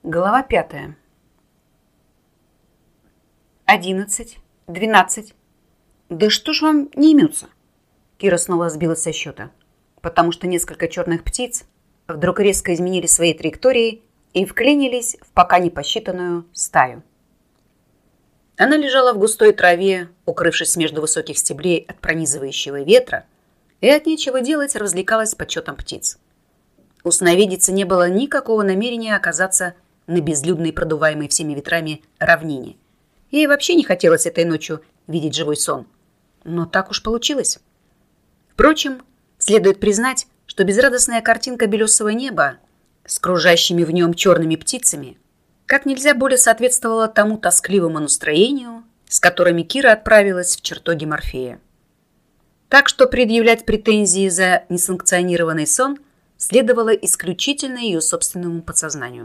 Глава 5. 11, 12. Да что ж вам не имется? Кира снова сбилась со счета, потому что несколько черных птиц вдруг резко изменили свои траектории и вклинились в пока не посчитанную стаю. Она лежала в густой траве, укрывшись между высоких стеблей от пронизывающего ветра, и от нечего делать развлекалась подсчетом птиц. У сновидицы не было никакого намерения оказаться на безлюдной, продуваемой всеми ветрами равнине. Ей вообще не хотелось этой ночью видеть живой сон. Но так уж получилось. Впрочем, следует признать, что безрадостная картинка белесого неба с кружащими в нем черными птицами как нельзя более соответствовала тому тоскливому настроению, с которыми Кира отправилась в чертоги Морфея. Так что предъявлять претензии за несанкционированный сон следовало исключительно ее собственному подсознанию.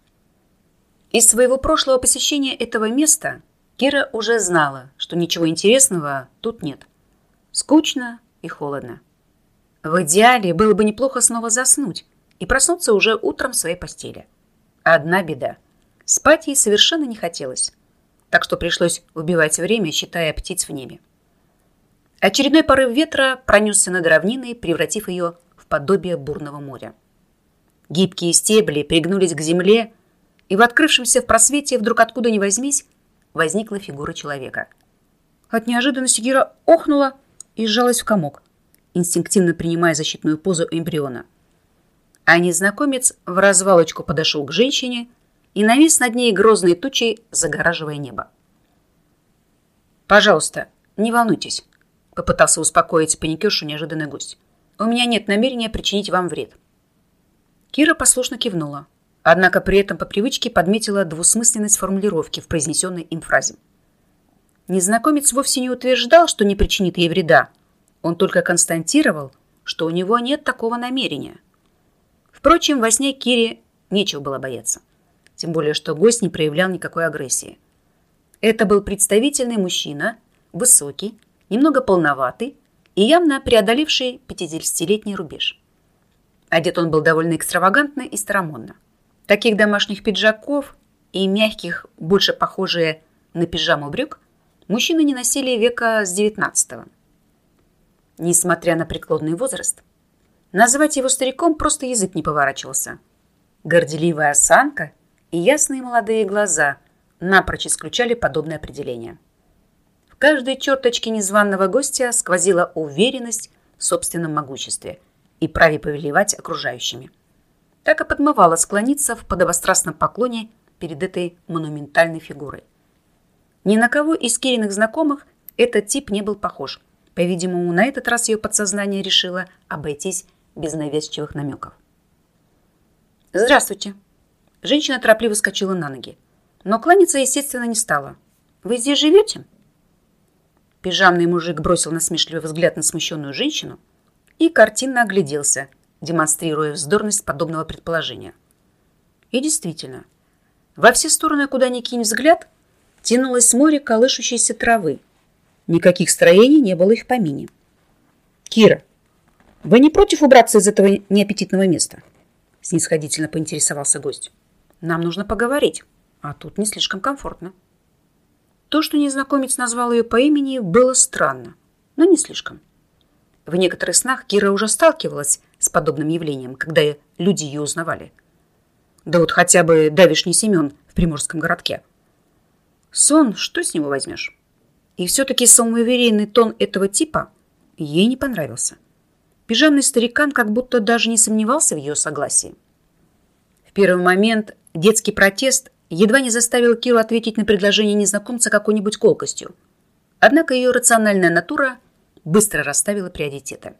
Из своего прошлого посещения этого места Кира уже знала, что ничего интересного тут нет. Скучно и холодно. В идеале было бы неплохо снова заснуть и проснуться уже утром в своей постели. Одна беда. Спать ей совершенно не хотелось, так что пришлось убивать время, считая птиц в небе. Очередной порыв ветра пронесся над равниной, превратив ее в подобие бурного моря. Гибкие стебли пригнулись к земле, и в открывшемся в просвете вдруг откуда ни возьмись возникла фигура человека. От неожиданности Кира охнула и сжалась в комок, инстинктивно принимая защитную позу эмбриона. А незнакомец в развалочку подошел к женщине и навис над ней грозной тучей, загораживая небо. «Пожалуйста, не волнуйтесь», — попытался успокоить паникершу неожиданный гость. «У меня нет намерения причинить вам вред». Кира послушно кивнула, однако при этом по привычке подметила двусмысленность формулировки в произнесенной им фразе. Незнакомец вовсе не утверждал, что не причинит ей вреда. Он только констатировал, что у него нет такого намерения. Впрочем, во сне Кире нечего было бояться. Тем более, что гость не проявлял никакой агрессии. Это был представительный мужчина, высокий, немного полноватый и явно преодоливший 50-летний рубеж. Одет он был довольно экстравагантно и старомодно. Таких домашних пиджаков и мягких, больше похожие на пижаму брюк, мужчины не носили века с 19-го. Несмотря на преклонный возраст, назвать его стариком просто язык не поворачивался. Горделивая осанка и ясные молодые глаза напрочь исключали подобное определение. В каждой черточке незваного гостя сквозила уверенность в собственном могуществе и праве повелевать окружающими. Так и подмывало склониться в подобострастном поклоне перед этой монументальной фигурой. Ни на кого из Кириных знакомых этот тип не был похож. По-видимому, на этот раз ее подсознание решило обойтись без навязчивых намеков. «Здравствуйте». Женщина торопливо вскочила на ноги, но кланяться, естественно, не стала. «Вы здесь живете?» Пижамный мужик бросил насмешливый взгляд на смущенную женщину и картинно огляделся, демонстрируя вздорность подобного предположения. И действительно, во все стороны, куда ни кинь взгляд, тянулось море колышущейся травы. Никаких строений не было и в помине. «Кира, вы не против убраться из этого неаппетитного места?» Снисходительно поинтересовался гость. «Нам нужно поговорить, а тут не слишком комфортно». То, что незнакомец назвал ее по имени, было странно, но не слишком. В некоторых снах Кира уже сталкивалась с подобным явлением, когда люди ее узнавали. Да вот хотя бы давишний Семен в приморском городке. Сон, что с него возьмешь? И все-таки самоуверенный тон этого типа ей не понравился. Пижамный старикан как будто даже не сомневался в ее согласии. В первый момент детский протест едва не заставил Киру ответить на предложение незнакомца какой-нибудь колкостью. Однако ее рациональная натура быстро расставила приоритеты.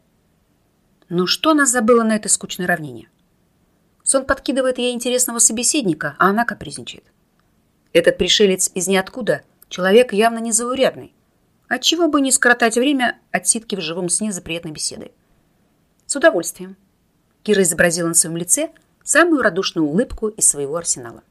Но что она забыла на этой скучной равнине? Сон подкидывает ей интересного собеседника, а она капризничает. Этот пришелец из ниоткуда человек явно незаурядный. Отчего бы не скоротать время отсидки в живом сне за приятной беседой? С удовольствием. Кира изобразила на своем лице самую радушную улыбку из своего арсенала.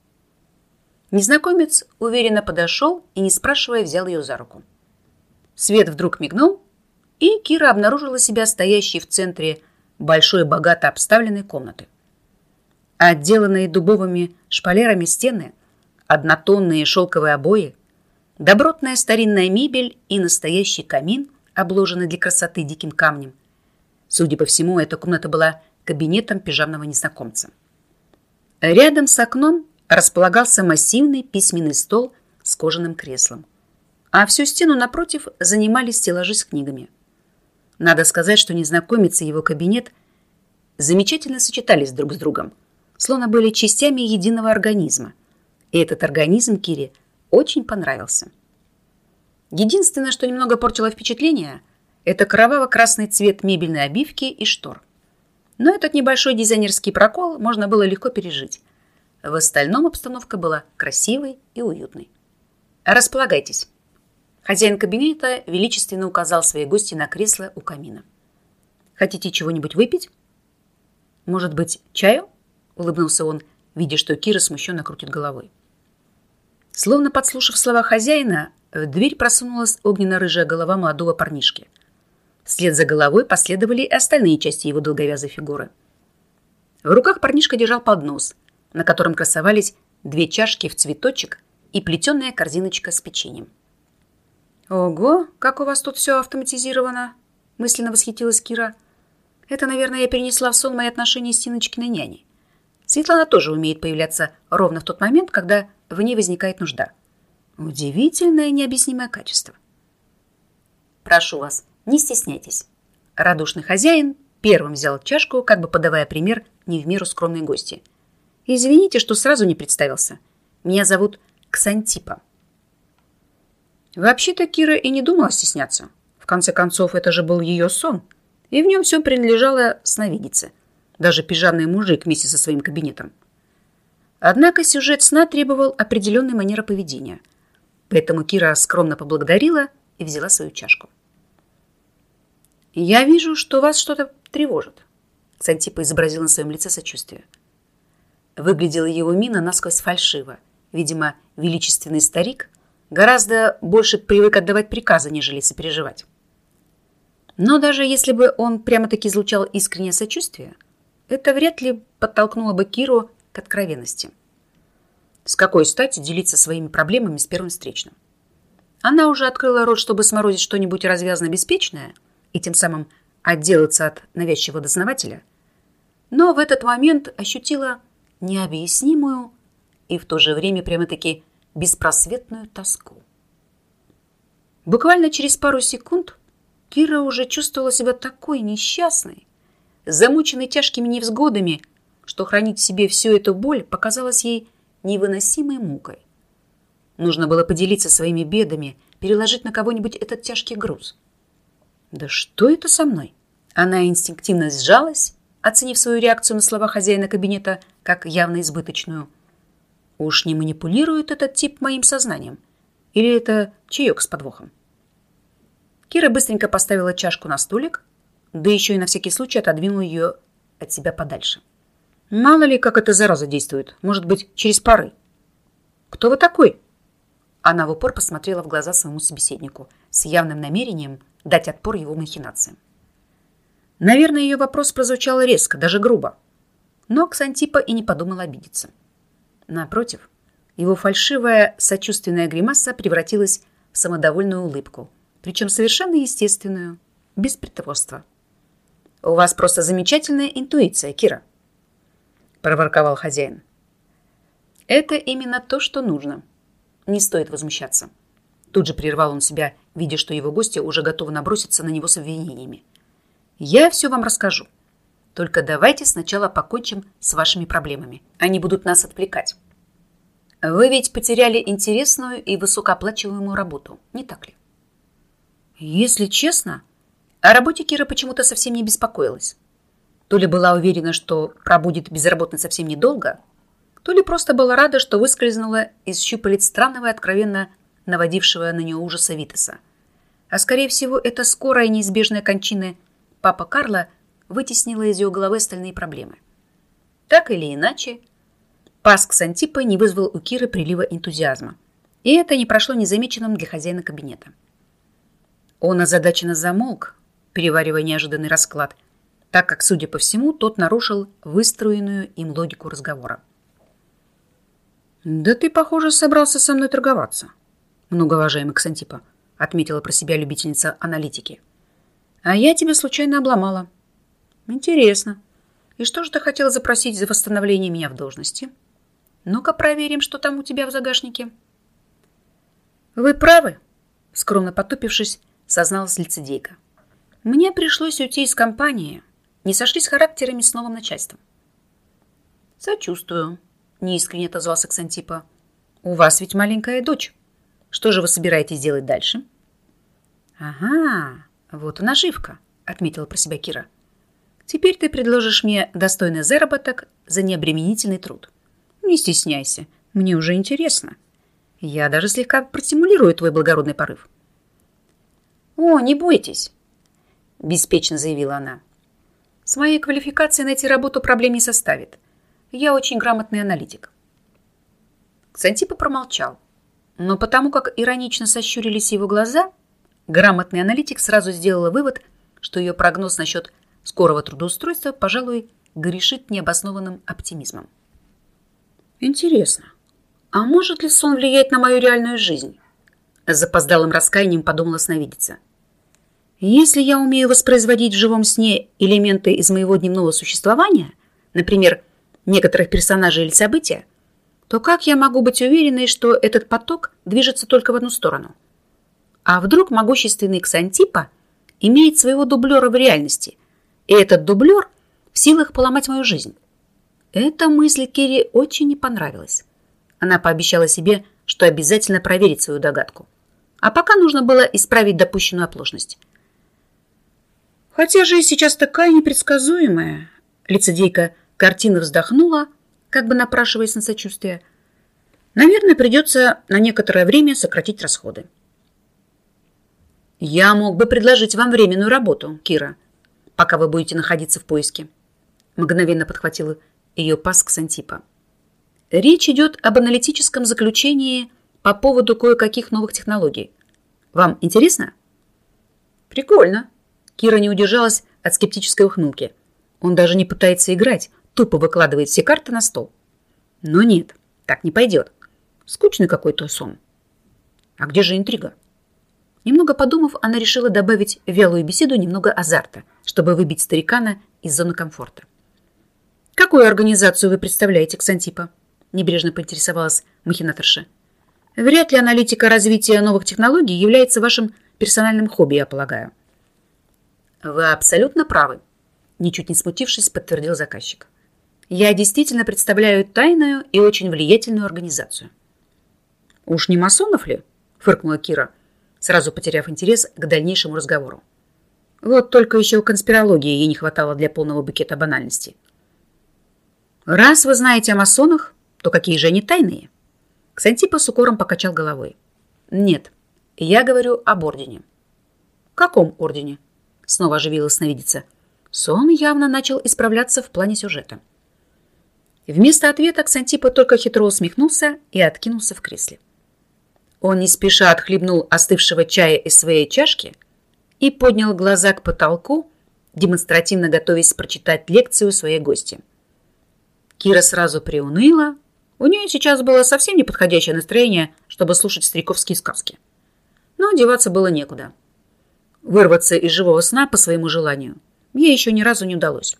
Незнакомец уверенно подошел и, не спрашивая, взял ее за руку. Свет вдруг мигнул, и Кира обнаружила себя стоящей в центре большой, богато обставленной комнаты. отделанные дубовыми шпалерами стены, однотонные шелковые обои, добротная старинная мебель и настоящий камин, обложенный для красоты диким камнем. Судя по всему, эта комната была кабинетом пижамного незнакомца. Рядом с окном располагался массивный письменный стол с кожаным креслом, а всю стену напротив занимали стеллажи с книгами. Надо сказать, что незнакомец и его кабинет замечательно сочетались друг с другом, словно были частями единого организма. И этот организм Кире очень понравился. Единственное, что немного портило впечатление, это кроваво-красный цвет мебельной обивки и штор. Но этот небольшой дизайнерский прокол можно было легко пережить. В остальном обстановка была красивой и уютной. «Располагайтесь». Хозяин кабинета величественно указал своей гости на кресло у камина. «Хотите чего-нибудь выпить?» «Может быть, чаю?» — улыбнулся он, видя, что Кира смущенно крутит головой. Словно подслушав слова хозяина, в дверь просунулась огненно-рыжая голова молодого парнишки. Вслед за головой последовали и остальные части его долговязой фигуры. В руках парнишка держал поднос, на котором красовались 2 чашки в цветочек и плетеная корзиночка с печеньем. «Ого, как у вас тут все автоматизировано!» — мысленно восхитилась Кира. «Это, наверное, я перенесла в сон мои отношения с Тиночкиной няней. Светлана тоже умеет появляться ровно в тот момент, когда в ней возникает нужда. Удивительное необъяснимое качество». «Прошу вас, не стесняйтесь». Радушный хозяин первым взял чашку, как бы подавая пример не в меру скромной гости. «Извините, что сразу не представился. Меня зовут Ксантипа». Вообще-то Кира и не думала стесняться. В конце концов, это же был ее сон, и в нем все принадлежало сновидице. Даже пижамный мужик вместе со своим кабинетом. Однако сюжет сна требовал определенной манеры поведения. Поэтому Кира скромно поблагодарила и взяла свою чашку. «Я вижу, что вас что-то тревожит», — Ксантипа изобразил на своем лице сочувствие. Выглядела его мина насквозь фальшиво. Видимо, величественный старик гораздо больше привык отдавать приказы, нежели сопереживать. Но даже если бы он прямо-таки излучал искреннее сочувствие, это вряд ли подтолкнуло бы Киру к откровенности. С какой стати делиться своими проблемами с первым встречным? Она уже открыла рот, чтобы сморозить что-нибудь развязно-беспечное и тем самым отделаться от навязчивого дознавателя, но в этот момент ощутила необъяснимую и в то же время прямо-таки беспросветную тоску. Буквально через пару секунд Кира уже чувствовала себя такой несчастной, замученной тяжкими невзгодами, что хранить в себе всю эту боль показалось ей невыносимой мукой. Нужно было поделиться своими бедами, переложить на кого-нибудь этот тяжкий груз. «Да что это со мной?» Она инстинктивно сжалась, оценив свою реакцию на слова хозяина кабинета как явно избыточную. Уж не манипулирует этот тип моим сознанием? Или это чаек с подвохом? Кира быстренько поставила чашку на столик, да еще и на всякий случай отодвинула ее от себя подальше. Мало ли, как эта зараза действует. Может быть, через пары. «Кто вы такой?» Она в упор посмотрела в глаза своему собеседнику с явным намерением дать отпор его махинациям. Наверное, ее вопрос прозвучал резко, даже грубо. Но Ксантипа и не подумал обидеться. Напротив, его фальшивая сочувственная гримаса превратилась в самодовольную улыбку, причем совершенно естественную, без притворства. «У вас просто замечательная интуиция, Кира», — проворковал хозяин. «Это именно то, что нужно. Не стоит возмущаться». Тут же прервал он себя, видя, что его гости уже готовы наброситься на него с обвинениями. «Я все вам расскажу. Только давайте сначала покончим с вашими проблемами. Они будут нас отвлекать. Вы ведь потеряли интересную и высокооплачиваемую работу, не так ли?» Если честно, о работе Кира почему-то совсем не беспокоилась. То ли была уверена, что пробудет безработной совсем недолго, то ли просто была рада, что выскользнула из щупалец странного и откровенно наводившего на нее ужаса Витаса. А скорее всего, эта скорая и неизбежная кончина папа Карла вытеснила из ее головы остальные проблемы. Так или иначе, пас Ксантипы не вызвал у Киры прилива энтузиазма, и это не прошло незамеченным для хозяина кабинета. Он озадаченно замолк, переваривая неожиданный расклад, так как, судя по всему, тот нарушил выстроенную им логику разговора. «Да ты, похоже, собрался со мной торговаться, многоуважаемый Ксантипа», отметила про себя любительница аналитики. «А я тебя случайно обломала. Интересно. И что же ты хотела запросить за восстановление меня в должности? Ну-ка проверим, что там у тебя в загашнике». «Вы правы», скромно потупившись, созналась лицедейка. «Мне пришлось уйти из компании. Не сошлись характерами с новым начальством». «Сочувствую», неискренне отозвался Ксантипа. «У вас ведь маленькая дочь. Что же вы собираетесь делать дальше?» «Ага, вот и наживка», отметила про себя Кира. «Теперь ты предложишь мне достойный заработок за необременительный труд. Не стесняйся, мне уже интересно. Я даже слегка простимулирую твой благородный порыв». «О, не бойтесь», беспечно заявила она. «С моей квалификацией найти работу проблем не составит. Я очень грамотный аналитик». Ксантипа промолчал, но потому как иронично сощурились его глаза, грамотный аналитик сразу сделала вывод, что ее прогноз насчет скорого трудоустройства, пожалуй, грешит необоснованным оптимизмом. «Интересно, а может ли сон влиять на мою реальную жизнь?» С запоздалым раскаянием подумала сновидица. «Если я умею воспроизводить в живом сне элементы из моего дневного существования, например, некоторых персонажей или события, то как я могу быть уверенной, что этот поток движется только в одну сторону? А вдруг могущественный Ксантипа имеет своего дублера в реальности, и этот дублер в силах поломать мою жизнь?» Эта мысль Кире очень не понравилась. Она пообещала себе, что обязательно проверит свою догадку. А пока нужно было исправить допущенную оплошность. «Хотя жизнь сейчас такая непредсказуемая», лицедейка картинно вздохнула, как бы напрашиваясь на сочувствие. «Наверное, придется на некоторое время сократить расходы». «Я мог бы предложить вам временную работу, Кира, пока вы будете находиться в поиске», мгновенно подхватила ее пас Ксантипа. «Речь идет об аналитическом заключении по поводу кое-каких новых технологий. Вам интересно?» «Прикольно». Кира не удержалась от скептической ухмылки. Он даже не пытается играть, тупо выкладывает все карты на стол. Но нет, так не пойдет. Скучный какой-то сон. А где же интрига? Немного подумав, она решила добавить в вялую беседу немного азарта, чтобы выбить старикана из зоны комфорта. «Какую организацию вы представляете, Ксантипа?» Небрежно поинтересовалась махинаторша. «Вряд ли аналитика развития новых технологий является вашим персональным хобби, я полагаю». «Вы абсолютно правы», ничуть не смутившись, подтвердил заказчик. «Я действительно представляю тайную и очень влиятельную организацию». «Уж не масонов ли?» фыркнула Кира, сразу потеряв интерес к дальнейшему разговору. Вот только еще конспирологии ей не хватало для полного букета банальностей. «Раз вы знаете о масонах, то какие же они тайные?» Ксантипа с укором покачал головой. «Нет, я говорю об ордене». «Каком ордене?» Снова оживилась сновидица. Сон явно начал исправляться в плане сюжета. Вместо ответа Ксантипа только хитро усмехнулся и откинулся в кресле. Он не спеша отхлебнул остывшего чая из своей чашки и поднял глаза к потолку, демонстративно готовясь прочитать лекцию своей гости. Кира сразу приуныла. У нее сейчас было совсем неподходящее настроение, чтобы слушать стариковские сказки. Но деваться было некуда. Вырваться из живого сна по своему желанию ей еще ни разу не удалось.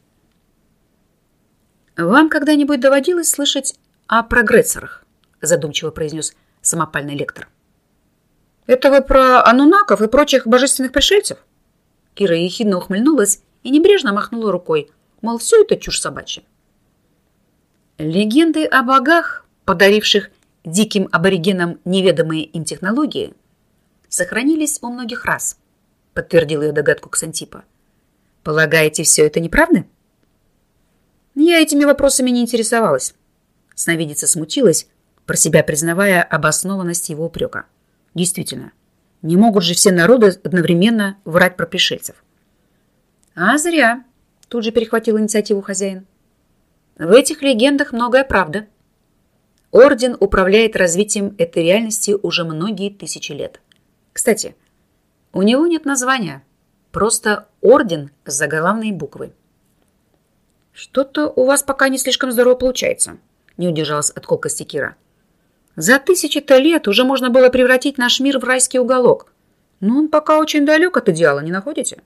«Вам когда-нибудь доводилось слышать о прогрессорах?» задумчиво произнес самопальный лектор. «Это вы про анунаков и прочих божественных пришельцев?» Кира ехидно ухмыльнулась и небрежно махнула рукой, мол, все это чушь собачья. Легенды о богах, подаривших диким аборигенам неведомые им технологии, сохранились у многих рас, подтвердил ее догадку Ксантипа. Полагаете, все это неправда? Я этими вопросами не интересовалась. Сновидица смутилась, про себя признавая обоснованность его упрека. Действительно, не могут же все народы одновременно врать про пришельцев. А зря, тут же перехватил инициативу хозяин. В этих легендах многое правда. Орден управляет развитием этой реальности уже многие тысячи лет. Кстати, у него нет названия, просто орден с заглавной буквы. «Что-то у вас пока не слишком здорово получается», — не удержалась от колкости Кира. «За тысячи-то лет уже можно было превратить наш мир в райский уголок. Но он пока очень далек от идеала, не находите?»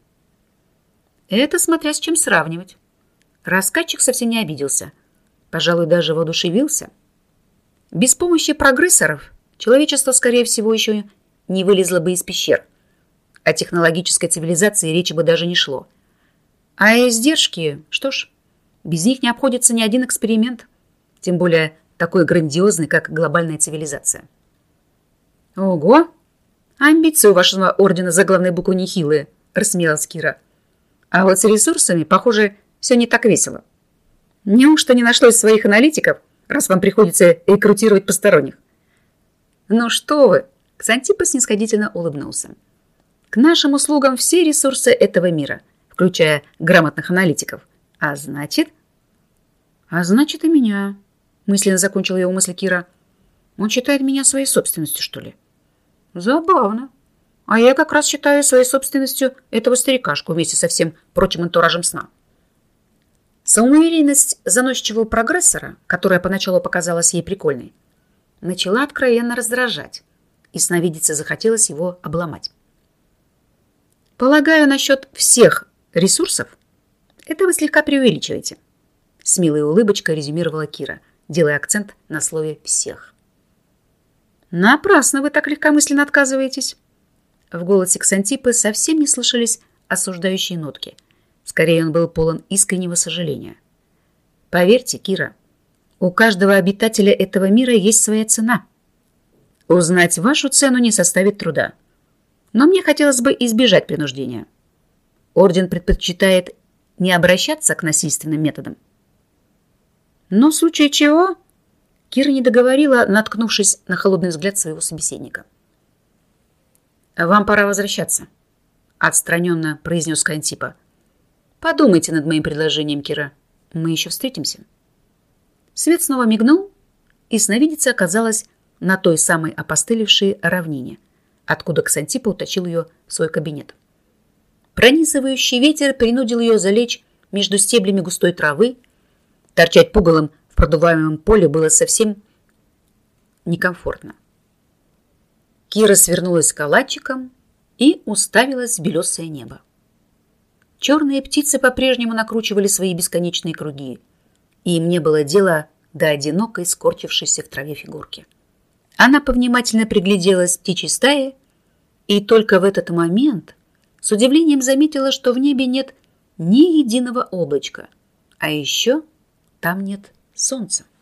Это смотря с чем сравнивать. Рассказчик совсем не обиделся. Пожалуй, даже воодушевился. Без помощи прогрессоров человечество, скорее всего, еще не вылезло бы из пещер. О технологической цивилизации речи бы даже не шло. А издержки, что ж, без них не обходится ни один эксперимент. Тем более такой грандиозный, как глобальная цивилизация. «Ого! Амбиции у вашего ордена заглавной буквы нехилые», — рассмеялась Кира. «А вот с ресурсами, похоже, все не так весело. Неужто не нашлось своих аналитиков, раз вам приходится рекрутировать посторонних?» «Ну что вы!» — Ксантипа снисходительно улыбнулся. «К нашим услугам все ресурсы этого мира, включая грамотных аналитиков. А значит...» «А значит и меня», — мысленно закончила его мысль Кира. «Он считает меня своей собственностью, что ли?» «Забавно. А я как раз считаю своей собственностью этого старикашку вместе со всем прочим антуражем сна». Самоуверенность заносчивого прогрессора, которая поначалу показалась ей прикольной, начала откровенно раздражать, и сновидице захотелось его обломать. «Полагаю, насчет всех ресурсов это вы слегка преувеличиваете», — с милой улыбочкой резюмировала Кира, делая акцент на слове «всех». «Напрасно вы так легкомысленно отказываетесь». В голосе Ксантипы совсем не слышались осуждающие нотки. Скорее, он был полон искреннего сожаления. «Поверьте, Кира, у каждого обитателя этого мира есть своя цена. Узнать вашу цену не составит труда. Но мне хотелось бы избежать принуждения. Орден предпочитает не обращаться к насильственным методам». «Но в случае чего?» Кира не договорила, наткнувшись на холодный взгляд своего собеседника. «Вам пора возвращаться», — отстраненно произнес Кантипа. «Подумайте над моим предложением, Кира. Мы еще встретимся». Свет снова мигнул, и сновидица оказалась на той самой опостылевшей равнине, откуда Ксантипа утащил ее в свой кабинет. Пронизывающий ветер принудил ее залечь между стеблями густой травы. Торчать пугалом в продуваемом поле было совсем некомфортно. Кира свернулась калачиком и уставилась в белесое небо. Черные птицы по-прежнему накручивали свои бесконечные круги, и им не было дела до одинокой, скорчившейся в траве фигурки. Она повнимательно пригляделась к птичьей стае, и только в этот момент с удивлением заметила, что в небе нет ни единого облачка, а еще там нет солнца.